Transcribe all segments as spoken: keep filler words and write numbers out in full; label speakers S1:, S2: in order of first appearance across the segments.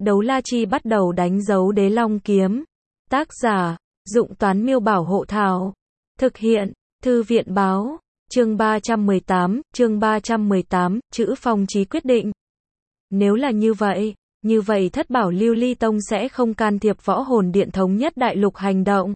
S1: Đấu la chi bắt đầu đánh dấu đế long kiếm. Tác giả, Dụng Toán Miêu Bảo Hộ Thảo. Thực hiện, Thư viện Báo. Chương ba trăm mười tám, chương ba trăm mười tám, chữ Phong Chí quyết định. Nếu là như vậy, như vậy Thất Bảo Lưu Ly Tông sẽ không can thiệp Võ Hồn Điện thống nhất đại lục hành động.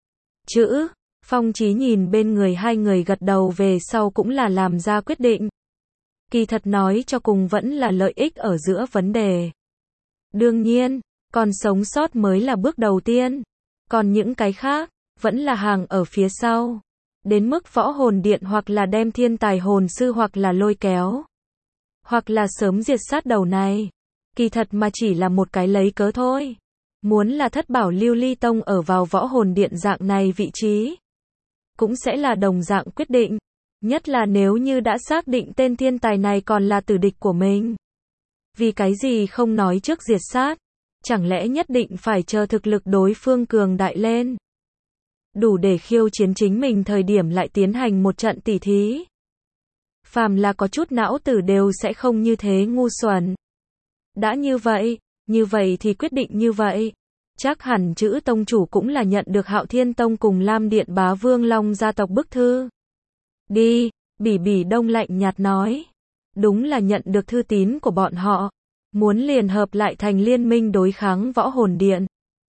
S1: Chữ Phong Chí nhìn bên người hai người gật đầu về sau cũng là làm ra quyết định. Kỳ thật nói cho cùng vẫn là lợi ích ở giữa vấn đề. Đương nhiên, còn sống sót mới là bước đầu tiên. Còn những cái khác, vẫn là hàng ở phía sau. Đến mức Võ Hồn Điện hoặc là đem thiên tài hồn sư hoặc là lôi kéo. Hoặc là sớm diệt sát đầu này. Kỳ thật mà chỉ là một cái lấy cớ thôi. Muốn là Thất Bảo Lưu Ly Tông ở vào Võ Hồn Điện dạng này vị trí. Cũng sẽ là đồng dạng quyết định. Nhất là nếu như đã xác định tên thiên tài này còn là tử địch của mình. Vì cái gì không nói trước diệt sát? Chẳng lẽ nhất định phải chờ thực lực đối phương cường đại lên? Đủ để khiêu chiến chính mình thời điểm lại tiến hành một trận tỉ thí. Phàm là có chút não tử đều sẽ không như thế ngu xuẩn. Đã như vậy, như vậy thì quyết định như vậy. Chắc hẳn chữ tông chủ cũng là nhận được Hạo Thiên Tông cùng Lam Điện Bá Vương Long gia tộc bức thư. Đi, Bỉ Bỉ Đông lạnh nhạt nói. Đúng là nhận được thư tín của bọn họ. Muốn liền hợp lại thành liên minh đối kháng Võ Hồn Điện.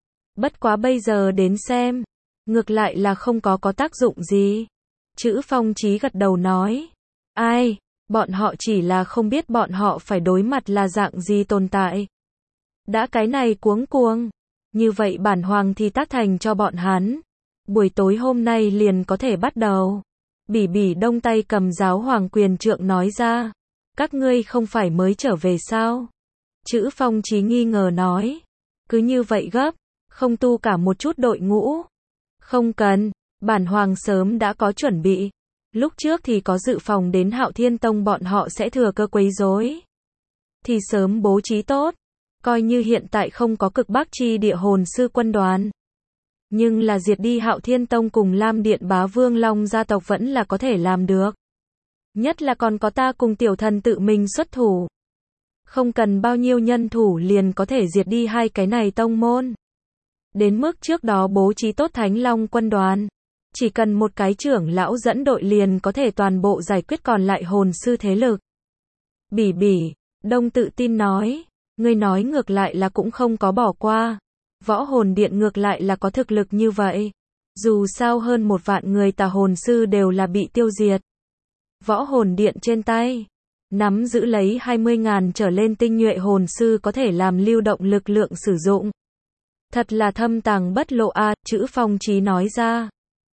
S1: Bất quá bây giờ đến xem. Ngược lại là không có có tác dụng gì. Chữ Phong Chí gật đầu nói. Ai, bọn họ chỉ là không biết bọn họ phải đối mặt là dạng gì tồn tại. Đã cái này cuống cuồng. Như vậy bản hoàng thì tác thành cho bọn hắn. Buổi tối hôm nay liền có thể bắt đầu. Bỉ Bỉ Đông tay cầm giáo hoàng quyền trượng nói ra. Các ngươi không phải mới trở về sao? Chữ Phong Chí nghi ngờ nói. Cứ như vậy gấp, không tu cả một chút đội ngũ. Không cần, bản hoàng sớm đã có chuẩn bị. Lúc trước thì có dự phòng đến Hạo Thiên Tông bọn họ sẽ thừa cơ quấy rối. Thì sớm bố trí tốt. Coi như hiện tại không có cực bắc chi địa hồn sư quân đoàn. Nhưng là diệt đi Hạo Thiên Tông cùng Lam Điện Bá Vương Long gia tộc vẫn là có thể làm được. Nhất là còn có ta cùng tiểu thần tự mình xuất thủ. Không cần bao nhiêu nhân thủ liền có thể diệt đi hai cái này tông môn. Đến mức trước đó bố trí tốt Thánh Long quân đoàn. Chỉ cần một cái trưởng lão dẫn đội liền có thể toàn bộ giải quyết còn lại hồn sư thế lực. Bỉ Bỉ Đông tự tin nói. Ngươi nói ngược lại là cũng không có bỏ qua. Võ Hồn Điện ngược lại là có thực lực như vậy. Dù sao hơn một vạn người tà hồn sư đều là bị tiêu diệt. Võ Hồn Điện trên tay. Nắm giữ lấy hai mươi ngàn trở lên tinh nhuệ hồn sư có thể làm lưu động lực lượng sử dụng. Thật là thâm tàng bất lộ a, chữ Phong Chí nói ra.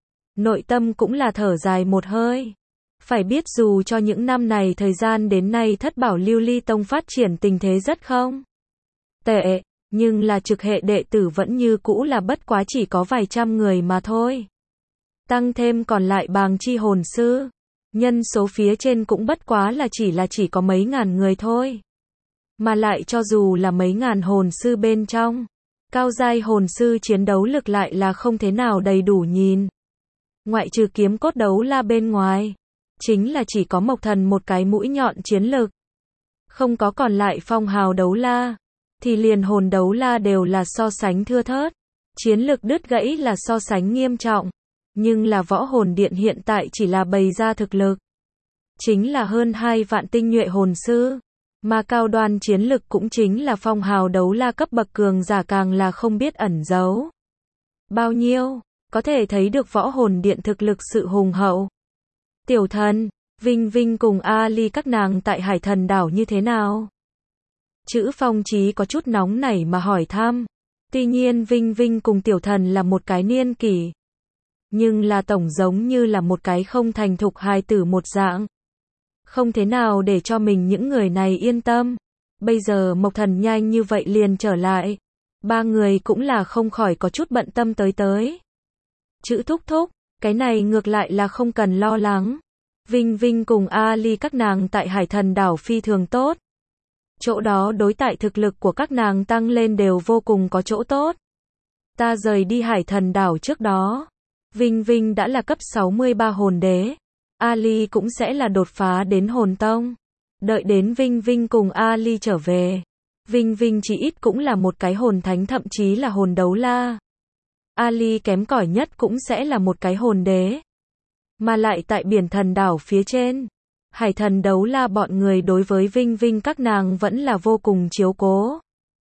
S1: Nội tâm cũng là thở dài một hơi. Phải biết dù cho những năm này thời gian đến nay Thất Bảo Lưu Ly Tông phát triển tình thế rất không tệ, nhưng là trực hệ đệ tử vẫn như cũ là bất quá chỉ có vài trăm người mà thôi. Tăng thêm còn lại bàng chi hồn sư. Nhân số phía trên cũng bất quá là chỉ là chỉ có mấy ngàn người thôi. Mà lại cho dù là mấy ngàn hồn sư bên trong. Cao giai hồn sư chiến đấu lực lại là không thế nào đầy đủ nhìn. Ngoại trừ kiếm cốt đấu la bên ngoài. Chính là chỉ có Mộc Thần một cái mũi nhọn chiến lực. Không có còn lại phong hào đấu la. Thì liền hồn đấu la đều là so sánh thưa thớt. Chiến lực đứt gãy là so sánh nghiêm trọng. Nhưng là Võ Hồn Điện hiện tại chỉ là bày ra thực lực. Chính là hơn hai vạn tinh nhuệ hồn sư. Mà cao đoan chiến lực cũng chính là phong hào đấu la cấp bậc cường giả càng là không biết ẩn giấu. Bao nhiêu, có thể thấy được Võ Hồn Điện thực lực sự hùng hậu. Tiểu thần, Vinh Vinh cùng Ali các nàng tại Hải Thần đảo như thế nào? Chữ Phong Chí có chút nóng nảy mà hỏi thăm. Tuy nhiên Vinh Vinh cùng tiểu thần là một cái niên kỷ. Nhưng là tổng giống như là một cái không thành thục hài tử một dạng. Không thế nào để cho mình những người này yên tâm. Bây giờ Mộc Thần nhanh như vậy liền trở lại. Ba người cũng là không khỏi có chút bận tâm tới tới. Chữ thúc thúc, cái này ngược lại là không cần lo lắng. Vinh Vinh cùng Ali các nàng tại Hải Thần đảo phi thường tốt. Chỗ đó đối tại thực lực của các nàng tăng lên đều vô cùng có chỗ tốt. Ta rời đi Hải Thần đảo trước đó. Vinh Vinh đã là cấp sáu mươi ba hồn đế. Ali cũng sẽ là đột phá đến hồn tông. Đợi đến Vinh Vinh cùng Ali trở về. Vinh Vinh chỉ ít cũng là một cái hồn thánh thậm chí là hồn đấu la. Ali kém cỏi nhất cũng sẽ là một cái hồn đế. Mà lại tại biển thần đảo phía trên, hải thần đấu la bọn người đối với Vinh Vinh các nàng vẫn là vô cùng chiếu cố.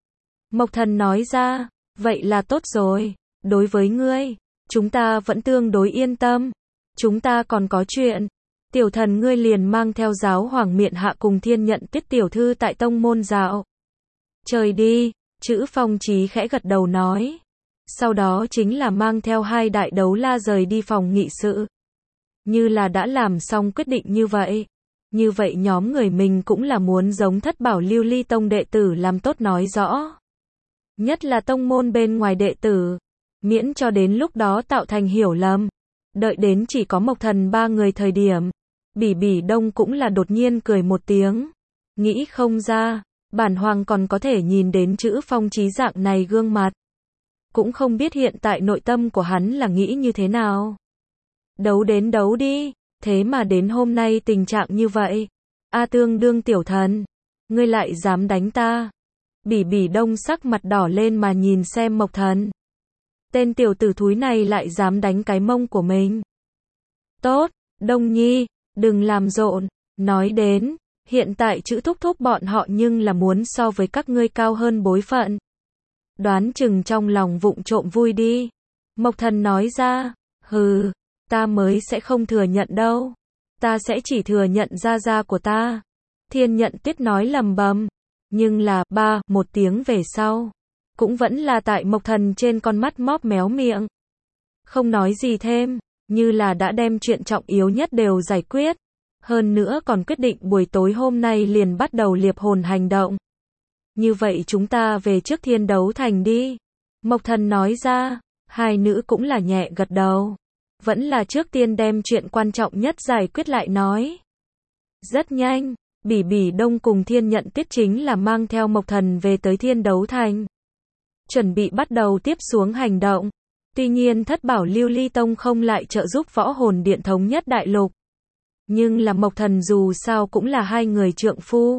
S1: Mộc Thần nói ra, vậy là tốt rồi, đối với ngươi, chúng ta vẫn tương đối yên tâm. Chúng ta còn có chuyện. Tiểu thần ngươi liền mang theo giáo hoàng miện hạ cùng Thiên Nhận Tiết tiểu thư tại tông môn dạo. Trời đi, Chữ Phong Chí khẽ gật đầu nói. Sau đó chính là mang theo hai đại đấu la rời đi phòng nghị sự. Như là đã làm xong quyết định như vậy. Như vậy nhóm người mình cũng là muốn giống Thất Bảo Lưu Ly Tông đệ tử làm tốt nói rõ. Nhất là tông môn bên ngoài đệ tử. Miễn cho đến lúc đó tạo thành hiểu lầm. Đợi đến chỉ có Mộc Thần ba người thời điểm. Bỉ Bỉ Đông cũng là đột nhiên cười một tiếng. Nghĩ không ra, bản hoàng còn có thể nhìn đến Chữ Phong Chí dạng này gương mặt. Cũng không biết hiện tại nội tâm của hắn là nghĩ như thế nào. Đấu đến đấu đi, thế mà đến hôm nay tình trạng như vậy. A tương đương tiểu thần, ngươi lại dám đánh ta. Bỉ Bỉ Đông sắc mặt đỏ lên mà nhìn xem Mộc Thần. Tên tiểu tử thúi này lại dám đánh cái mông của mình. Tốt, Đông Nhi, đừng làm rộn, nói đến, hiện tại Chữ thúc thúc bọn họ nhưng là muốn so với các ngươi cao hơn bối phận. Đoán chừng trong lòng vụng trộm vui đi. Mộc Thần nói ra, hừ, ta mới sẽ không thừa nhận đâu. Ta sẽ chỉ thừa nhận gia gia của ta. Thiên Nhận Tiết nói lầm bầm. Nhưng là, ba, một tiếng về sau. Cũng vẫn là tại Mộc Thần trên con mắt móp méo miệng. Không nói gì thêm, như là đã đem chuyện trọng yếu nhất đều giải quyết. Hơn nữa còn quyết định buổi tối hôm nay liền bắt đầu liệp hồn hành động. Như vậy chúng ta về trước Thiên Đấu Thành đi. Mộc Thần nói ra, hai nữ cũng là nhẹ gật đầu. Vẫn là trước tiên đem chuyện quan trọng nhất giải quyết lại nói. Rất nhanh, Bỉ Bỉ Đông cùng Thiên Nhận Tiết chính là mang theo Mộc Thần về tới Thiên Đấu Thành. Chuẩn bị bắt đầu tiếp xuống hành động. Tuy nhiên Thất Bảo Lưu Ly Tông không lại trợ giúp Võ Hồn Điện thống nhất đại lục. Nhưng là Mộc Thần dù sao cũng là hai người trượng phu.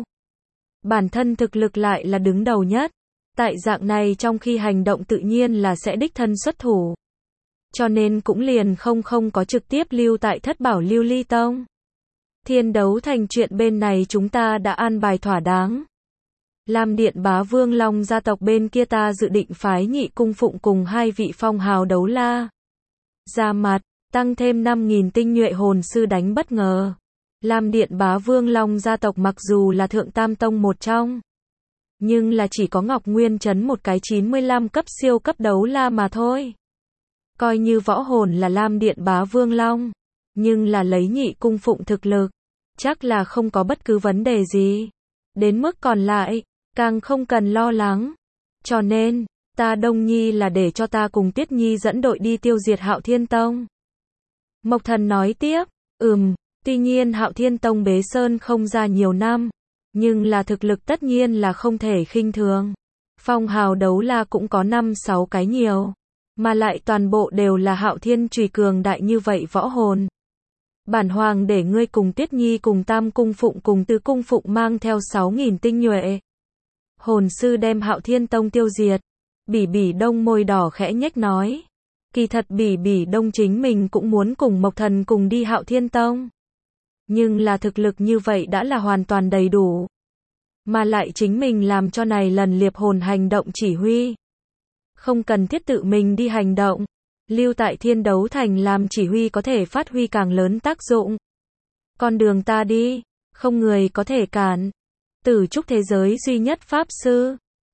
S1: Bản thân thực lực lại là đứng đầu nhất. Tại dạng này trong khi hành động tự nhiên là sẽ đích thân xuất thủ. Cho nên cũng liền không không có trực tiếp lưu tại Thất Bảo Lưu Ly Tông. Thiên Đấu Thành chuyện bên này chúng ta đã an bài thỏa đáng. Lam Điện Bá Vương Long gia tộc bên kia ta dự định phái Nhị Cung Phụng cùng hai vị phong hào đấu la ra mặt, tăng thêm năm nghìn tinh nhuệ hồn sư đánh bất ngờ. Lam Điện Bá Vương Long gia tộc mặc dù là thượng tam tông một trong, nhưng là chỉ có Ngọc Nguyên Trấn một cái chín mươi lăm cấp siêu cấp đấu la mà thôi. Coi như võ hồn là Lam Điện Bá Vương Long, nhưng là lấy Nhị Cung Phụng thực lực, chắc là không có bất cứ vấn đề gì. Đến mức còn lại, càng không cần lo lắng. Cho nên, ta Đông Nhi là để cho ta cùng Tiết Nhi dẫn đội đi tiêu diệt Hạo Thiên Tông. Mộc Thần nói tiếp, ừm, tuy nhiên Hạo Thiên Tông bế sơn không ra nhiều năm, nhưng là thực lực tất nhiên là không thể khinh thường. Phong hào đấu la cũng có năm sáu cái nhiều, mà lại toàn bộ đều là Hạo Thiên Chùy cường đại như vậy võ hồn. Bản hoàng để ngươi cùng Tiết Nhi cùng Tam Cung Phụng cùng Tứ Cung Phụng mang theo sáu nghìn tinh nhuệ hồn sư đem Hạo Thiên Tông tiêu diệt. Bỉ Bỉ Đông môi đỏ khẽ nhếch nói. Kỳ thật Bỉ Bỉ Đông chính mình cũng muốn cùng Mộc Thần cùng đi Hạo Thiên Tông. Nhưng là thực lực như vậy đã là hoàn toàn đầy đủ. Mà lại chính mình làm cho này lần liệp hồn hành động chỉ huy. Không cần thiết tự mình đi hành động. Lưu tại Thiên Đấu Thành làm chỉ huy có thể phát huy càng lớn tác dụng. Con đường ta đi, không người có thể cản. Tử trúc thế giới duy nhất pháp sư,